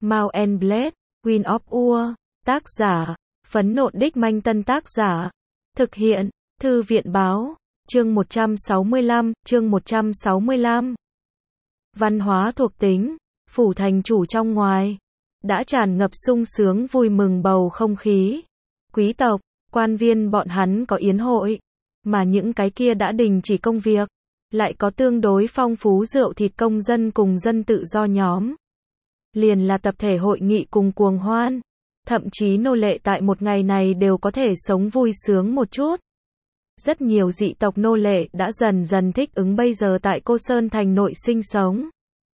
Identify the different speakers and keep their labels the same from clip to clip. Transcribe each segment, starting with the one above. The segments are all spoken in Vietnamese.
Speaker 1: Mount and Blade, Queen of Ur, tác giả, Phấn Nộn Đích Manh Tân tác giả, thực hiện, Thư viện báo, chương 165. Văn hóa thuộc tính, phủ thành chủ trong ngoài, đã tràn ngập sung sướng vui mừng bầu không khí. Quý tộc, quan viên bọn hắn có yến hội, mà những cái kia đã đình chỉ công việc, lại có tương đối phong phú rượu thịt công dân cùng dân tự do nhóm. Liền là tập thể hội nghị cùng cuồng hoan, thậm chí nô lệ tại một ngày này đều có thể sống vui sướng một chút. Rất nhiều dị tộc nô lệ đã dần dần thích ứng bây giờ tại Cô Sơn thành nội sinh sống.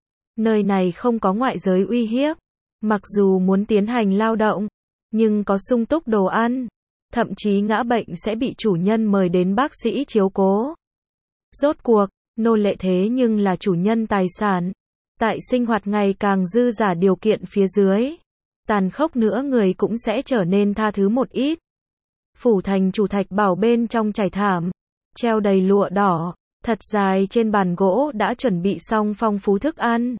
Speaker 1: Nơi này không có ngoại giới uy hiếp, mặc dù muốn tiến hành lao động, nhưng có sung túc đồ ăn, thậm chí ngã bệnh sẽ bị chủ nhân mời đến bác sĩ chiếu cố. Rốt cuộc, nô lệ thế nhưng là chủ nhân tài sản. Tại sinh hoạt ngày càng dư giả điều kiện phía dưới, tàn khốc nữa người cũng sẽ trở nên tha thứ một ít. Phủ thành chủ thạch bảo bên trong trải thảm, treo đầy lụa đỏ, thật dài trên bàn gỗ đã chuẩn bị xong phong phú thức ăn.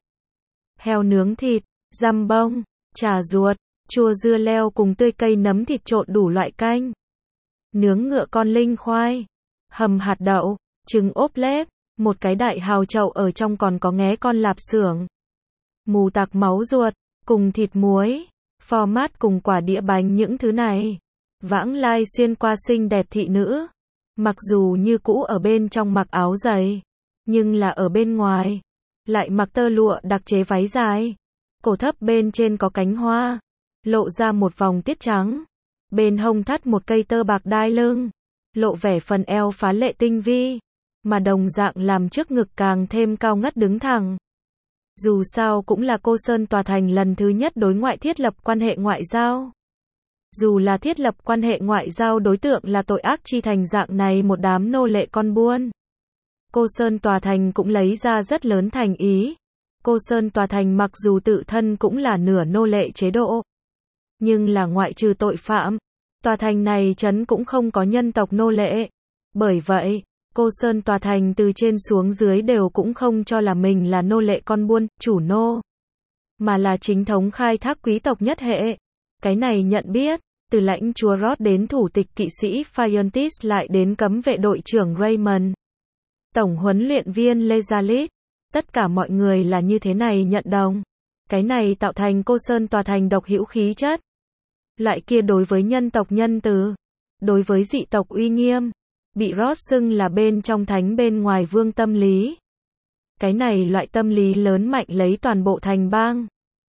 Speaker 1: Heo nướng thịt, dăm bông, chả ruột, chua dưa leo cùng tươi cây nấm thịt trộn đủ loại canh. Nướng ngựa con linh khoai, hầm hạt đậu, trứng ốp lép, một cái đại hào chậu ở trong còn có nghé con lạp xưởng. Mù tạc máu ruột, cùng thịt muối, phò mát cùng quả đĩa bánh những thứ này. Vãng lai xuyên qua xinh đẹp thị nữ. Mặc dù như cũ ở bên trong mặc áo dày, nhưng là ở bên ngoài, lại mặc tơ lụa đặc chế váy dài. Cổ thấp bên trên có cánh hoa, lộ ra một vòng tiết trắng. Bên hông thắt một cây tơ bạc đai lưng, lộ vẻ phần eo phá lệ tinh vi, mà đồng dạng làm trước ngực càng thêm cao ngất đứng thẳng. Dù sao cũng là Cô Sơn tòa thành lần thứ nhất đối ngoại thiết lập quan hệ ngoại giao. Dù là thiết lập quan hệ ngoại giao đối tượng là tội ác chi thành dạng này một đám nô lệ con buôn. Cô Sơn tòa thành cũng lấy ra rất lớn thành ý. Cô Sơn tòa thành mặc dù tự thân cũng là nửa nô lệ chế độ, nhưng là ngoại trừ tội phạm, tòa thành này trấn cũng không có nhân tộc nô lệ. Bởi vậy, Cô Sơn tòa thành từ trên xuống dưới đều cũng không cho là mình là nô lệ con buôn, chủ nô, mà là chính thống khai thác quý tộc nhất hệ. Cái này nhận biết, từ lãnh chúa Rod đến thủ tịch kỵ sĩ Phiontis lại đến cấm vệ đội trưởng Raymond, tổng huấn luyện viên Lezalit, tất cả mọi người là như thế này nhận đồng. Cái này tạo thành Cô Sơn tòa thành độc hữu khí chất. Loại kia đối với nhân tộc nhân từ, đối với dị tộc uy nghiêm, bị Rod xưng là bên trong thánh bên ngoài vương tâm lý. Cái này loại tâm lý lớn mạnh lấy toàn bộ thành bang.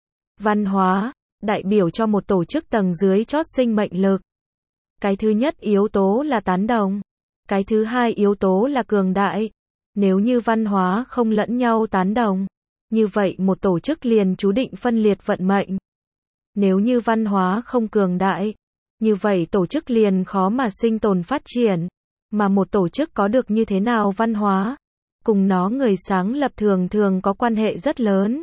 Speaker 1: Văn hóa, đại biểu cho một tổ chức tầng dưới chót sinh mệnh lực. Cái thứ nhất yếu tố là tán đồng. Cái thứ hai yếu tố là cường đại. Nếu như văn hóa không lẫn nhau tán đồng, như vậy một tổ chức liền chú định phân liệt vận mệnh. Nếu như văn hóa không cường đại, như vậy tổ chức liền khó mà sinh tồn phát triển. Mà một tổ chức có được như thế nào văn hóa, cùng nó người sáng lập thường thường có quan hệ rất lớn.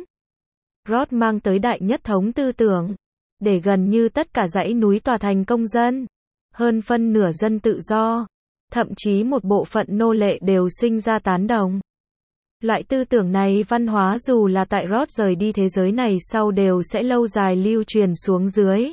Speaker 1: Rod mang tới đại nhất thống tư tưởng, để gần như tất cả dãy núi tòa thành công dân, hơn phân nửa dân tự do, thậm chí một bộ phận nô lệ đều sinh ra tán đồng. Loại tư tưởng này văn hóa dù là tại Rod rời đi thế giới này sau đều sẽ lâu dài lưu truyền xuống dưới.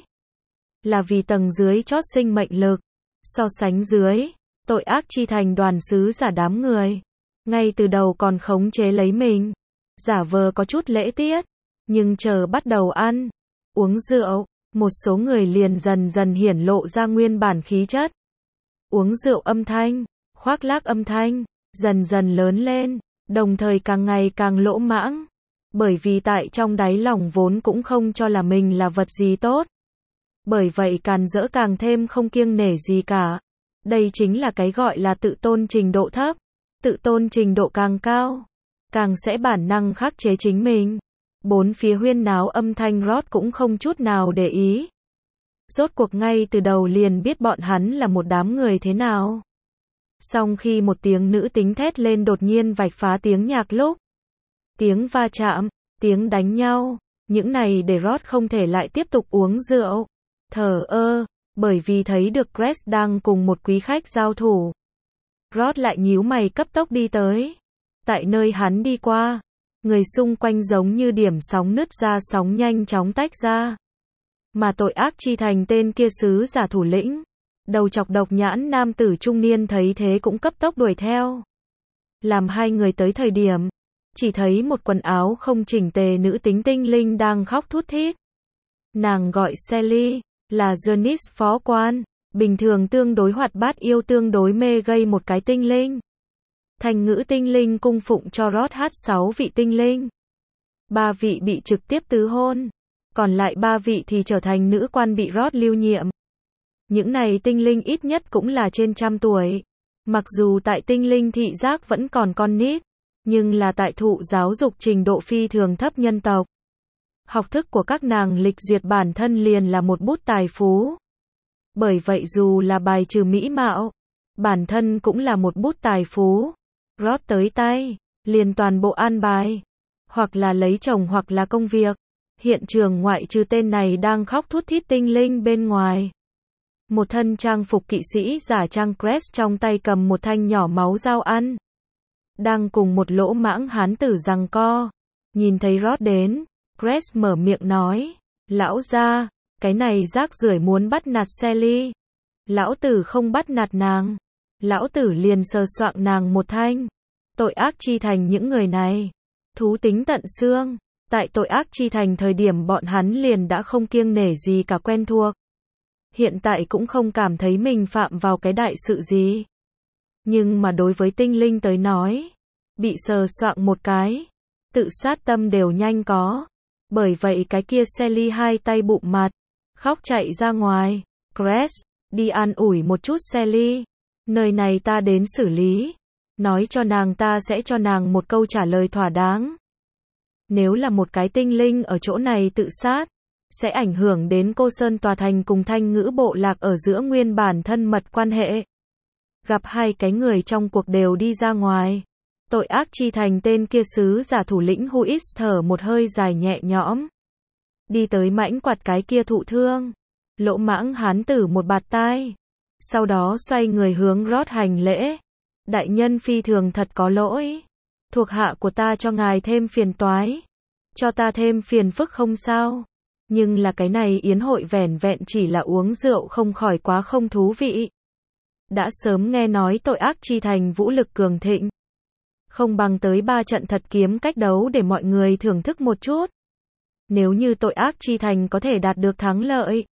Speaker 1: Là vì tầng dưới chót sinh mệnh lực, so sánh dưới, tội ác chi thành đoàn sứ giả đám người. Ngay từ đầu còn khống chế lấy mình, giả vờ có chút lễ tiết, nhưng chờ bắt đầu ăn, uống rượu, một số người liền dần dần hiển lộ ra nguyên bản khí chất. Uống rượu âm thanh, khoác lác âm thanh, dần dần lớn lên, đồng thời càng ngày càng lỗ mãng. Bởi vì tại trong đáy lòng vốn cũng không cho là mình là vật gì tốt. Bởi vậy càn rỡ càng thêm không kiêng nể gì cả. Đây chính là cái gọi là tự tôn trình độ thấp. Tự tôn trình độ càng cao, càng sẽ bản năng khắc chế chính mình. Bốn phía huyên náo âm thanh Rod cũng không chút nào để ý. Rốt cuộc ngay từ đầu liền biết bọn hắn là một đám người thế nào. Song khi một tiếng nữ tính thét lên đột nhiên vạch phá tiếng nhạc lúc, tiếng va chạm, tiếng đánh nhau, những này để Rod không thể lại tiếp tục uống rượu. Thờ ơ, bởi vì thấy được Grace đang cùng một quý khách giao thủ. Rod lại nhíu mày cấp tốc đi tới. Tại nơi hắn đi qua, Người xung quanh giống như điểm sóng nứt ra sóng nhanh chóng tách ra. Mà tội ác chi thành tên kia sứ giả thủ lĩnh. Đầu chọc độc nhãn nam tử trung niên thấy thế cũng cấp tốc đuổi theo. Làm hai người tới thời điểm, chỉ thấy một quần áo không chỉnh tề nữ tính tinh linh đang khóc thút thít. Nàng gọi Sally, là Jonis phó quan, bình thường tương đối hoạt bát yêu tương đối mê gây một cái tinh linh. Thành ngữ tinh linh cung phụng cho Rod hát 6 vị tinh linh. 3 vị bị trực tiếp tứ hôn, còn lại 3 vị thì trở thành nữ quan bị Rod lưu nhiệm. Những này tinh linh ít nhất cũng là trên 100 tuổi. Mặc dù tại tinh linh thị giác vẫn còn con nít, nhưng là tại thụ giáo dục trình độ phi thường thấp nhân tộc. Học thức của các nàng lịch duyệt bản thân liền là một bút tài phú. Bởi vậy dù là bài trừ mỹ mạo, bản thân cũng là một bút tài phú. Rod tới tay, liền toàn bộ an bài. Hoặc là lấy chồng hoặc là công việc. Hiện trường ngoại trừ tên này đang khóc thút thít tinh linh bên ngoài. Một thân trang phục kỵ sĩ giả trang Crest trong tay cầm một thanh nhỏ máu dao ăn. Đang cùng một lỗ mãng hán tử giằng co. Nhìn thấy Rod đến, Crest mở miệng nói. Lão gia, cái này rác rưởi muốn bắt nạt Sally. Lão tử không bắt nạt nàng. Lão tử liền sờ soạng nàng một thanh. Tội ác chi thành những người này. Thú tính tận xương. Tại tội ác chi thành thời điểm bọn hắn liền đã không kiêng nể gì cả quen thuộc. Hiện tại cũng không cảm thấy mình phạm vào cái đại sự gì. Nhưng mà đối với tinh linh tới nói, bị sờ soạng một cái, tự sát tâm đều nhanh có. Bởi vậy cái kia Sally hai tay bụng mặt, khóc chạy ra ngoài. Crest, đi an ủi một chút Sally. Nơi này ta đến xử lý. Nói cho nàng ta sẽ cho nàng một câu trả lời thỏa đáng. Nếu là một cái tinh linh ở chỗ này tự sát, sẽ ảnh hưởng đến Cô Sơn Tòa Thành cùng Thanh Ngữ Bộ Lạc ở giữa nguyên bản thân mật quan hệ. Gặp hai cái người trong cuộc đều đi ra ngoài. Tội ác chi thành tên kia sứ giả thủ lĩnh Huis thở một hơi dài nhẹ nhõm. Đi tới mãnh quạt cái kia thụ thương. Lỗ mãng hán tử một bạt tai. Sau đó xoay người hướng Rod hành lễ. Đại nhân phi thường thật có lỗi. Thuộc hạ của ta cho ngài thêm phiền toái. Cho ta thêm phiền phức không sao. Nhưng là cái này yến hội vẻn vẹn chỉ là uống rượu không khỏi quá không thú vị. Đã sớm nghe nói tội ác chi thành vũ lực cường thịnh. Không bằng tới 3 trận thật kiếm cách đấu để mọi người thưởng thức một chút. Nếu như tội ác chi thành có thể đạt được thắng lợi,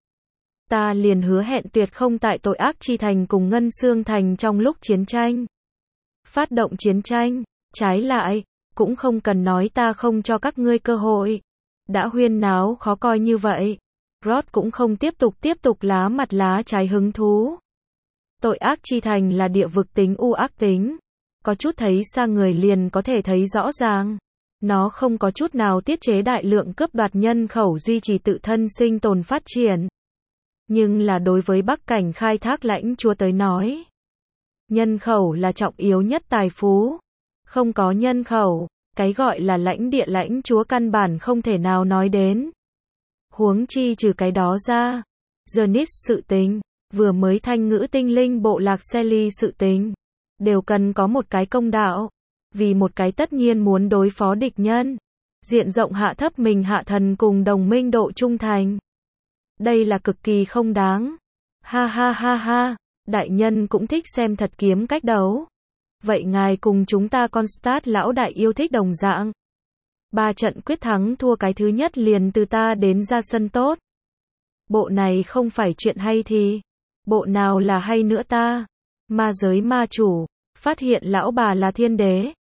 Speaker 1: ta liền hứa hẹn tuyệt không tại tội ác chi thành cùng Ngân Xương Thành trong lúc chiến tranh. Phát động chiến tranh, trái lại, cũng không cần nói ta không cho các ngươi cơ hội. Đã huyên náo khó coi như vậy. Rod cũng không tiếp tục lá mặt lá trái hứng thú. Tội ác chi thành là địa vực tính u ác tính. Có chút thấy xa người liền có thể thấy rõ ràng. Nó không có chút nào tiết chế đại lượng cướp đoạt nhân khẩu duy trì tự thân sinh tồn phát triển. Nhưng là đối với Bắc Cảnh khai thác lãnh chúa tới nói, nhân khẩu là trọng yếu nhất tài phú. Không có nhân khẩu, cái gọi là lãnh địa lãnh chúa căn bản không thể nào nói đến. Huống chi trừ cái đó ra, Jonis sự tình, vừa mới Thanh Ngữ tinh linh bộ lạc Sally sự tình, đều cần có một cái công đạo. Vì một cái tất nhiên muốn đối phó địch nhân, diện rộng hạ thấp mình hạ thần cùng đồng minh độ trung thành. Đây là cực kỳ không đáng. Ha ha ha ha, đại nhân cũng thích xem thật kiếm cách đấu. Vậy ngài cùng chúng ta Constat lão đại yêu thích đồng dạng. 3 trận quyết thắng thua cái thứ nhất liền từ ta đến ra sân tốt. Bộ này không phải chuyện hay thì, bộ nào là hay nữa ta. Ma giới ma chủ, phát hiện lão bà là thiên đế.